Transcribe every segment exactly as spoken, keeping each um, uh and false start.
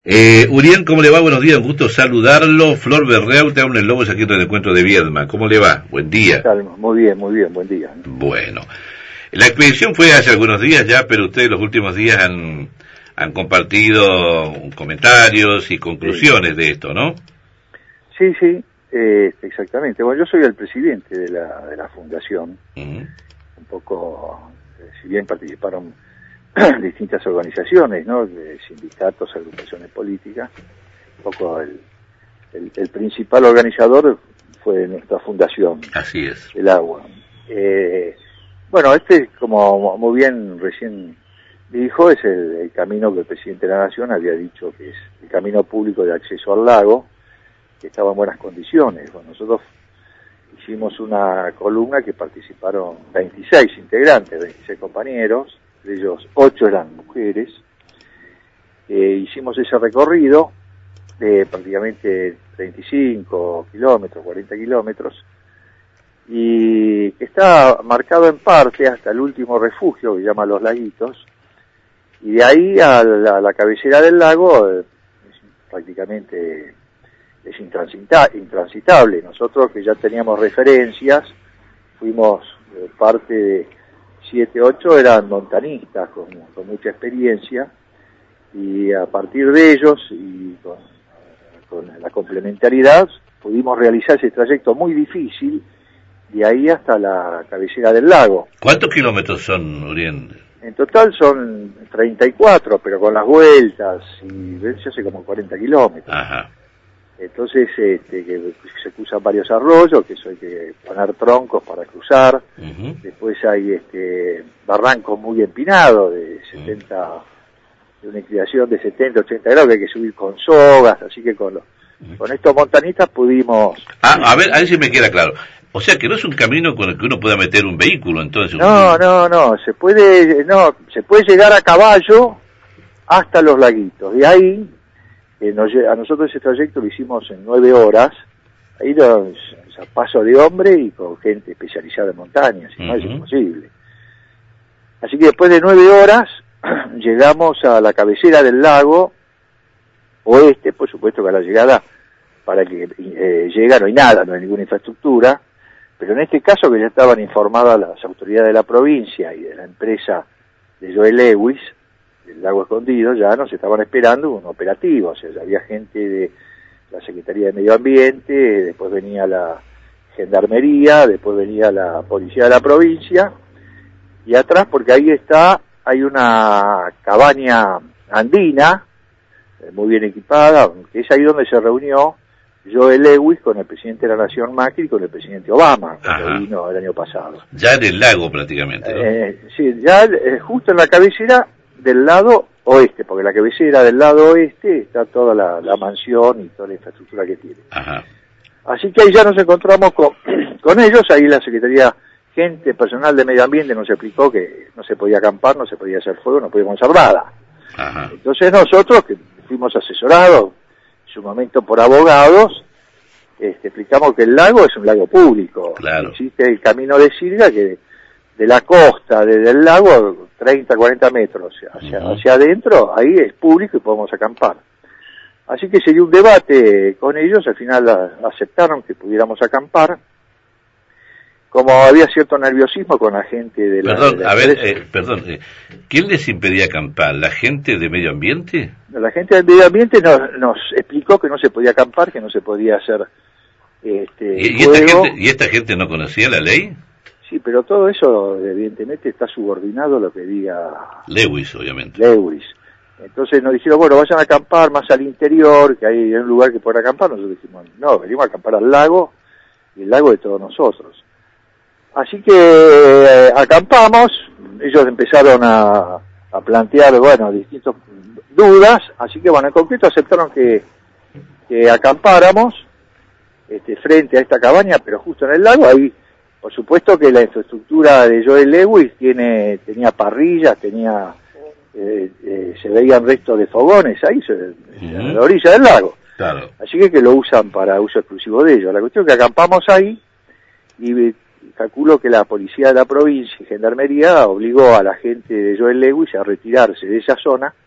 Eh, Uriel, ¿cómo le va? Buenos días, un gusto saludarlo. Flor Berreau, te habla el Lobos aquí en el encuentro de Viedma. ¿Cómo le va? Buen día. Muy bien, muy bien, buen día. Bueno, la expedición fue hace algunos días ya, pero ustedes los últimos días han, han compartido comentarios y conclusiones sí. de esto, ¿no? Sí, sí, eh, exactamente. Bueno, yo soy el presidente de la, de la fundación. Uh-huh. Un poco, eh, si bien participaron distintas organizaciones, ¿no? De sindicatos, agrupaciones políticas. Un poco el, el, el principal organizador fue nuestra fundación. Así es. El agua. Eh, bueno, este, como muy bien recién dijo, es el, el camino que el presidente de la Nación había dicho que es el camino público de acceso al lago, que estaba en buenas condiciones. Bueno, nosotros hicimos una columna que participaron veintiséis integrantes, veintiséis compañeros, de ellos ocho eran mujeres. Eh, hicimos ese recorrido de prácticamente treinta y cinco kilómetros, cuarenta kilómetros, y que está marcado en parte hasta el último refugio que se llama Los Laguitos, y de ahí a la, a la cabecera del lago eh, es prácticamente es intransita, intransitable. Nosotros que ya teníamos referencias, fuimos eh, parte de siete, ocho eran montanistas con, con mucha experiencia, y a partir de ellos y con, con la complementariedad pudimos realizar ese trayecto muy difícil de ahí hasta la cabecera del lago. ¿Cuántos kilómetros son, Uriel? En total son treinta y cuatro, pero con las vueltas y se hace como cuarenta kilómetros. Ajá. Entonces, este, que se cruzan varios arroyos, que eso hay que poner troncos para cruzar. Uh-huh. Después hay este barrancos muy empinados, de setenta, uh-huh. de una inclinación de setenta, ochenta grados, que hay que subir con sogas, así que con los, uh-huh. con estos montanistas pudimos... Ah, a ver, a ver si me queda claro. O sea, que no es un camino con el que uno pueda meter un vehículo, entonces. No, no, no, se puede, no, se puede llegar a caballo hasta Los Laguitos. De ahí, eh, nos, a nosotros ese trayecto lo hicimos en nueve horas, ahí lo, a paso de hombre y con gente especializada en montañas, si no, uh-huh. es imposible. Así que después de nueve horas, llegamos a la cabecera del lago oeste, por supuesto que a la llegada, para que eh, llega no hay nada, no hay ninguna infraestructura, pero en este caso que ya estaban informadas las autoridades de la provincia y de la empresa de Joel Lewis, del Lago Escondido, ya nos estaban esperando un operativo, o sea, ya había gente de la Secretaría de Medio Ambiente, después venía la Gendarmería, después venía la Policía de la provincia, y atrás, porque ahí está, hay una cabaña andina, muy bien equipada, que es ahí donde se reunió Joel Lewis con el presidente de la Nación Macri y con el presidente Obama, cuando vino el año pasado. Ya en el lago prácticamente, ¿no? Eh, sí, ya eh, justo en la cabecera del lado oeste, porque la cabecera del lado oeste está toda la, la mansión y toda la infraestructura que tiene. Ajá. Así que ahí ya nos encontramos con, con ellos, ahí la Secretaría, gente, personal de Medio Ambiente nos explicó que no se podía acampar, no se podía hacer fuego, no podíamos hacer nada. Ajá. Entonces nosotros, que fuimos asesorados en su momento por abogados, este, explicamos que el lago es un lago público. Claro. Existe el camino de Silga que de la costa, desde el lago, treinta, cuarenta metros hacia, uh-huh. hacia adentro, ahí es público y podemos acampar. Así que se dio un debate con ellos, al final a, aceptaron que pudiéramos acampar. Como había cierto nerviosismo con la gente de la... Perdón, de la a ver, eh, perdón, eh, ¿quién les impedía acampar? ¿La gente de Medio Ambiente? La gente del Medio Ambiente nos, nos explicó que no se podía acampar, que no se podía hacer este ¿Y, y, esta gente, ¿Y esta gente no conocía la ley? Sí, pero todo eso evidentemente está subordinado a lo que diga... Lewis, obviamente. Lewis. Entonces nos dijeron, bueno, vayan a acampar más al interior, que hay un lugar que pueden acampar. Nosotros dijimos, no, venimos a acampar al lago, y el lago de todos nosotros. Así que eh, acampamos, ellos empezaron a, a plantear, bueno, distintas dudas, así que bueno, en concreto aceptaron que, que acampáramos este, frente a esta cabaña, pero justo en el lago. Ahí, por supuesto que la infraestructura de Joel Lewis tiene, tenía parrillas, tenía, eh, eh, se veían restos de fogones ahí, se, uh-huh. en la orilla del lago. Claro. Así que que lo usan para uso exclusivo de ellos. La cuestión es que acampamos ahí y calculo que la policía de la provincia y Gendarmería obligó a la gente de Joel Lewis a retirarse de esa zona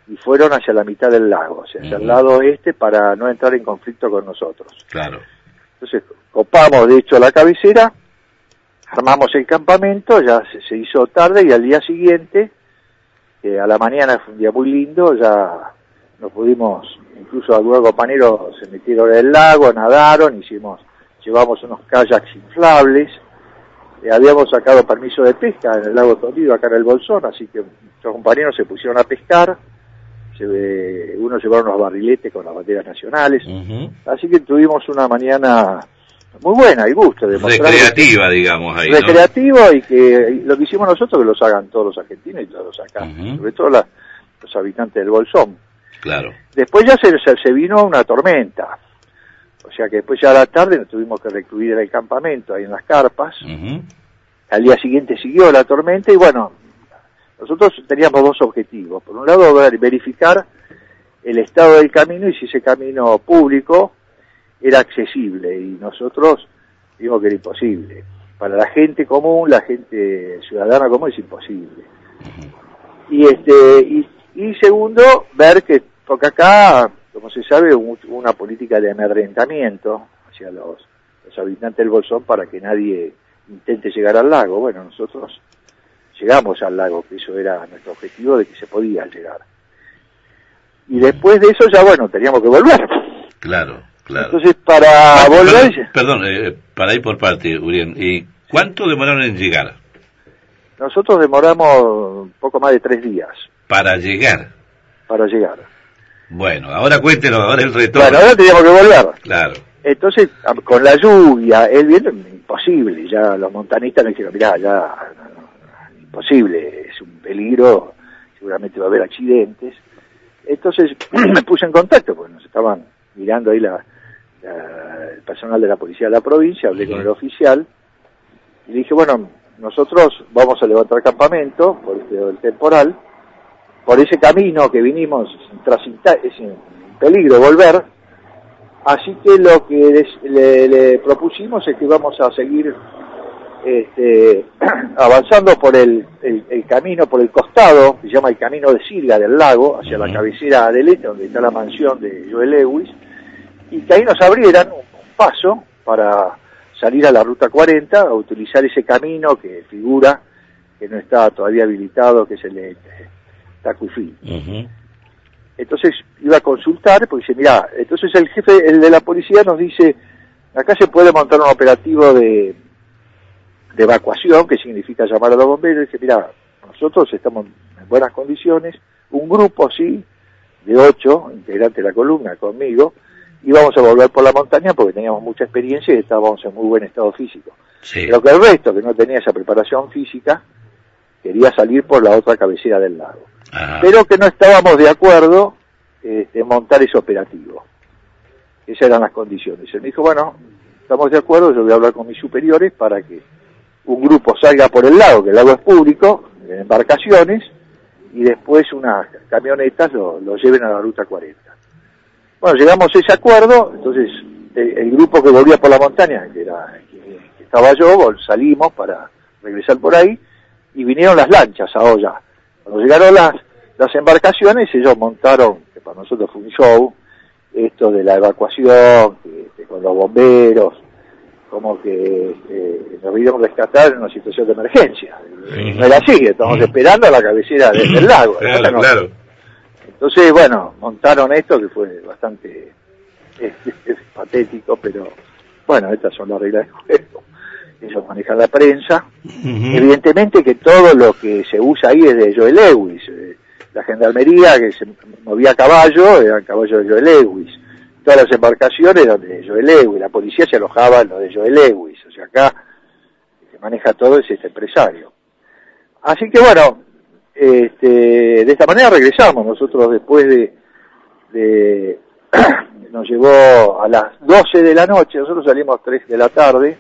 y fueron hacia la mitad del lago, o sea, hacia uh-huh. el lado oeste para no entrar en conflicto con nosotros. Claro. Entonces copamos de hecho la cabecera, armamos el campamento, ya se, se hizo tarde y al día siguiente, eh, a la mañana fue un día muy lindo, ya nos pudimos, incluso algunos compañeros se metieron en el lago, nadaron, hicimos, llevamos unos kayaks inflables, eh, habíamos sacado permiso de pesca en el lago Escondido, acá en el Bolsón, así que nuestros compañeros se pusieron a pescar, se, eh, unos llevaron unos barriletes con las banderas nacionales, uh-huh. así que tuvimos una mañana muy buena y gusto de mostrar recreativa, que, digamos ahí, recreativo, ¿no? Y que y lo que hicimos nosotros que los hagan todos los argentinos y todos acá, uh-huh. sobre todo la, los habitantes del Bolsón. Claro. Después ya se, se, se vino una tormenta, o sea que después ya a la tarde nos tuvimos que recluir en el campamento, ahí en las carpas, uh-huh. al día siguiente siguió la tormenta y bueno, nosotros teníamos dos objetivos, por un lado verificar el estado del camino y si ese camino público era accesible, y nosotros vimos que era imposible. Para la gente común, la gente ciudadana común es imposible. Uh-huh. Y este y, y segundo, ver que, porque acá, como se sabe, hubo una política de amedrentamiento hacia los, los habitantes del Bolsón para que nadie intente llegar al lago. Bueno, nosotros llegamos al lago, que eso era nuestro objetivo, de que se podía llegar. Y después de eso ya, bueno, teníamos que volver. Claro. Claro. Entonces, para ¿Cuánto, volver... Perdón, perdón eh, para ir por parte, Uriel, ¿y cuánto demoraron en llegar? Nosotros demoramos un poco más de tres días. ¿Para llegar? Para llegar. Bueno, ahora cuéntenos, ahora el retorno. Bueno, ahora teníamos que volver. Claro. Entonces, con la lluvia, el viento, imposible, ya los montanistas nos dijeron, mirá, ya, no, no, imposible, es un peligro, seguramente va a haber accidentes. Entonces, me puse en contacto, porque nos estaban mirando ahí la... La, el personal de la policía de la provincia, hablé uh-huh. con el oficial y le dije, bueno, nosotros vamos a levantar campamento por este el temporal, por ese camino que vinimos, es un peligro volver, así que lo que les, le, le propusimos es que vamos a seguir este, avanzando por el, el, el camino, por el costado, que se llama el camino de Silga del lago, hacia uh-huh. la cabecera del este, donde está la mansión de Joel Lewis, y que ahí nos abrieran un paso para salir a la ruta cuarenta, a utilizar ese camino que figura que no está todavía habilitado, que es el de Tacuifí. Uh-huh. Entonces iba a consultar, porque dice, mirá, entonces el jefe, el de la policía nos dice, acá se puede montar un operativo de, de evacuación, que significa llamar a los bomberos, y dice, mirá, nosotros estamos en buenas condiciones, un grupo, sí, de ocho integrantes de la columna conmigo, íbamos a volver por la montaña porque teníamos mucha experiencia y estábamos en muy buen estado físico. Sí. Pero que el resto, que no tenía esa preparación física, quería salir por la otra cabecera del lago. Ajá. Pero que no estábamos de acuerdo este, en montar ese operativo. Esas eran las condiciones. Él me dijo, bueno, estamos de acuerdo, yo voy a hablar con mis superiores para que un grupo salga por el lago, que el lago es público, en embarcaciones, y después unas camionetas lo, lo lleven a la ruta cuarenta. Bueno, llegamos a ese acuerdo, entonces el, el grupo que volvía por la montaña, que era que, que estaba yo, salimos para regresar por ahí, y vinieron las lanchas a olla. Cuando llegaron las, las embarcaciones, ellos montaron, que para nosotros fue un show, esto de la evacuación, que, que con los bomberos, como que eh, nos vieron rescatar en una situación de emergencia. Sí. No era así, estábamos esperando a la cabecera del, del lago. Claro, no, claro. Entonces, bueno, montaron esto que fue bastante es, es, es patético, pero bueno, estas son las reglas del juego. Ellos manejan la prensa. Uh-huh. Evidentemente que todo lo que se usa ahí es de Joel Lewis. La gendarmería que se movía a caballo, eran caballos de Joel Lewis. Todas las embarcaciones eran de Joel Lewis. La policía se alojaba en lo de Joel Lewis. O sea, acá el que maneja todo es este empresario. Así que bueno, Este, de esta manera regresamos nosotros después de, de nos llevó a las doce de la noche, nosotros salimos tres de la tarde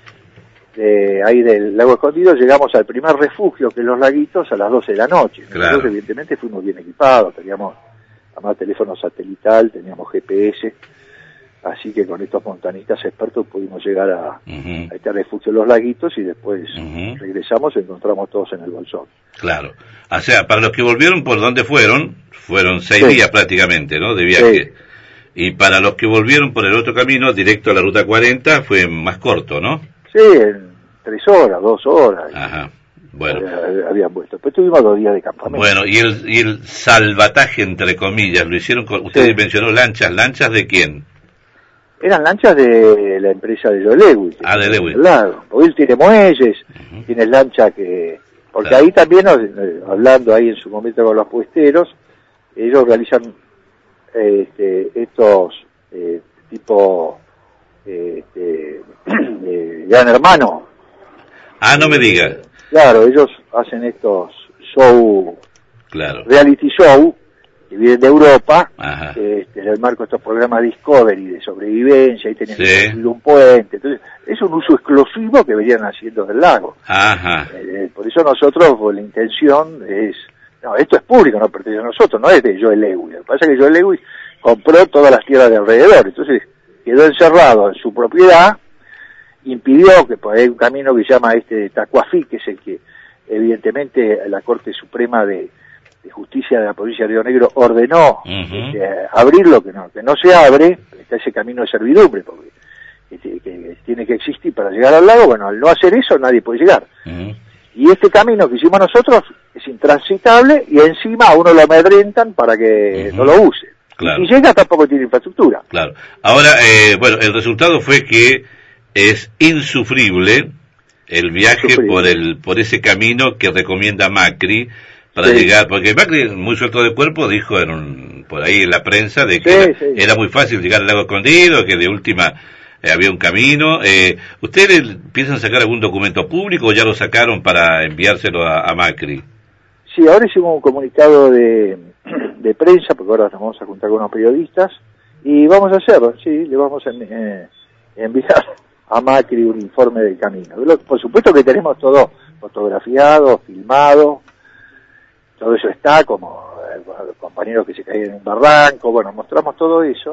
de ahí del lago Escondido, llegamos al primer refugio que es Los Laguitos a las doce de la noche. Claro. Nosotros evidentemente fuimos bien equipados, teníamos además teléfono satelital, teníamos G P S, así que con estos montañistas expertos pudimos llegar a, uh-huh. a este refugio de los Laguitos y después uh-huh. regresamos y encontramos todos en el Bolsón. Claro. O sea, para los que volvieron, ¿por dónde fueron? Fueron seis sí. días prácticamente, ¿no? De viaje. Sí. Y para los que volvieron por el otro camino, directo a la Ruta cuarenta, fue más corto, ¿no? Sí, en tres horas, dos horas. Ajá. Bueno. Habían vuelto. Después tuvimos dos días de campamento. Bueno, y el, y el salvataje, entre comillas, lo hicieron con... Usted sí. mencionó lanchas. ¿Lanchas de quién? Eran lanchas de la empresa de Joe Lewis. Ah, de Lewis. Claro. Porque él tiene muelles, uh-huh. tiene lancha que... Porque claro. ahí también, hablando ahí en su momento con los puesteros, ellos realizan este, estos eh, tipo este, eh, Gran Hermano. Ah, no me diga. Claro, ellos hacen estos show, claro. reality show, que vienen de Europa, este, en el marco de estos programas Discovery de sobrevivencia, y tienen sí. un puente. Entonces, es un uso exclusivo que venían haciendo del lago. Ajá. Eh, por eso nosotros, pues, la intención es, no, esto es público, no pertenece a nosotros, no es de Joe Lewis. Lo que pasa es que Joe Lewis compró todas las tierras de alrededor, entonces quedó encerrado en su propiedad, impidió que por ahí hay un camino que se llama este Tacuafí, que es el que evidentemente la Corte Suprema de, de Justicia de la provincia de Río Negro ordenó uh-huh. este, abrirlo, que no, que no se abre, está ese camino de servidumbre, porque este, que tiene que existir para llegar al lago. Bueno, al no hacer eso nadie puede llegar. Uh-huh. Y este camino que hicimos nosotros es intransitable y encima a uno lo amedrentan para que uh-huh. no lo use. Claro. Y si llega tampoco tiene infraestructura. Claro. Ahora, eh, bueno, el resultado fue que es insufrible el viaje insufrible. por el por ese camino que recomienda Macri para sí. llegar, porque Macri, muy suelto de cuerpo, dijo en un, por ahí en la prensa de que sí, era, sí. era muy fácil llegar al Lago Escondido, que de última eh, había un camino. Eh, ¿Ustedes piensan sacar algún documento público o ya lo sacaron para enviárselo a, a Macri? Sí, ahora hicimos un comunicado de, de prensa, porque ahora nos vamos a juntar con unos periodistas, y vamos a hacerlo, sí, le vamos a eh, enviar a Macri un informe del camino. Por supuesto que tenemos todo fotografiado, filmado, todo eso está, como eh, los compañeros que se caían en un barranco, bueno, mostramos todo eso.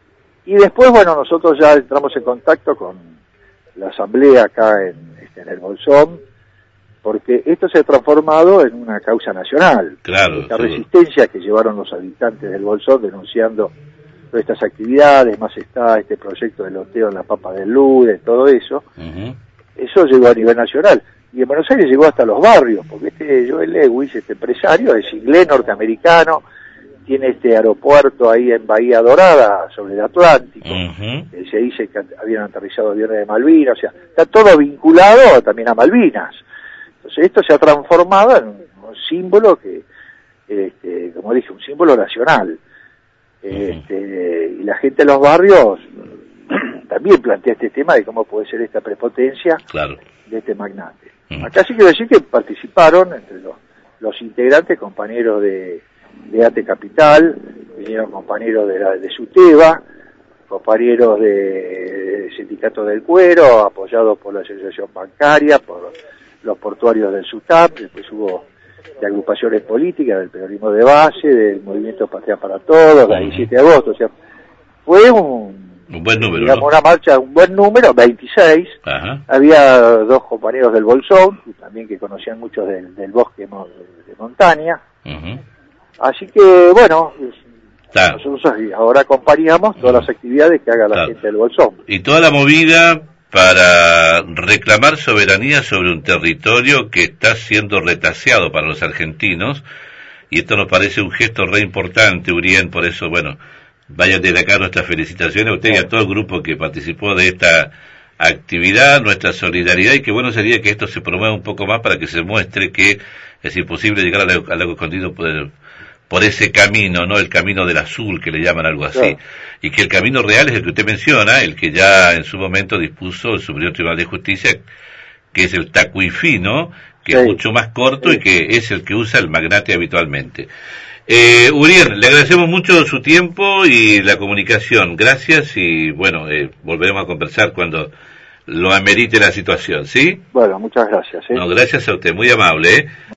Y después, bueno, nosotros ya entramos en contacto con la asamblea acá en, este, en el Bolsón, porque esto se ha transformado en una causa nacional. Claro. Esta sí. resistencia que llevaron los habitantes del Bolsón denunciando todas estas actividades, más está este proyecto de loteo en la Papa del Lude, todo eso, uh-huh. eso llegó a nivel nacional. Y en Buenos Aires llegó hasta los barrios, porque este Joe Lewis, este empresario, es inglés, norteamericano, tiene este aeropuerto ahí en Bahía Dorada, sobre el Atlántico, uh-huh. se dice que habían aterrizado aviones de Malvinas, o sea, está todo vinculado también a Malvinas. Entonces esto se ha transformado en un símbolo que, este, como dije, un símbolo nacional. Este, y la gente de los barrios también plantea este tema de cómo puede ser esta prepotencia claro. de este magnate. Uh-huh. Acá sí quiero decir que participaron entre los, los integrantes, compañeros de, de ATE Capital, vinieron compañeros de, la, de SUTEBA, compañeros de, de Sindicato del Cuero, apoyados por la Asociación Bancaria, por los portuarios del SUTAP, después hubo de agrupaciones políticas, del periodismo de base, del movimiento Patria para Todos, uh-huh. el diecisiete de agosto, o sea, fue un, un buen número, digamos, ¿no? una marcha, un buen número, veintiséis, uh-huh. había dos compañeros del Bolsón, también que conocían mucho del, del bosque de montaña, uh-huh. así que, bueno, claro. nosotros ahora acompañamos todas uh-huh. las actividades que haga la claro. gente del Bolsón. Y toda la movida para reclamar soberanía sobre un territorio que está siendo retaseado para los argentinos, y esto nos parece un gesto re importante, Urien, por eso, bueno, vayan desde acá nuestras felicitaciones a usted y a todo el grupo que participó de esta actividad, nuestra solidaridad, y que bueno sería que esto se promueva un poco más para que se muestre que es imposible llegar al lago, al lago Escondido por, por ese camino, ¿no? El camino del azul, que le llaman algo así. Claro. Y que el camino real es el que usted menciona, el que ya en su momento dispuso el Superior Tribunal de Justicia, que es el Tacuifí, ¿no? Que sí. es mucho más corto sí. y que es el que usa el magnate habitualmente. Eh, Urien, le agradecemos mucho su tiempo y la comunicación. Gracias y, bueno, eh, volveremos a conversar cuando lo amerite la situación, ¿sí? Bueno, muchas gracias. ¿eh? No, gracias a usted, muy amable, ¿eh?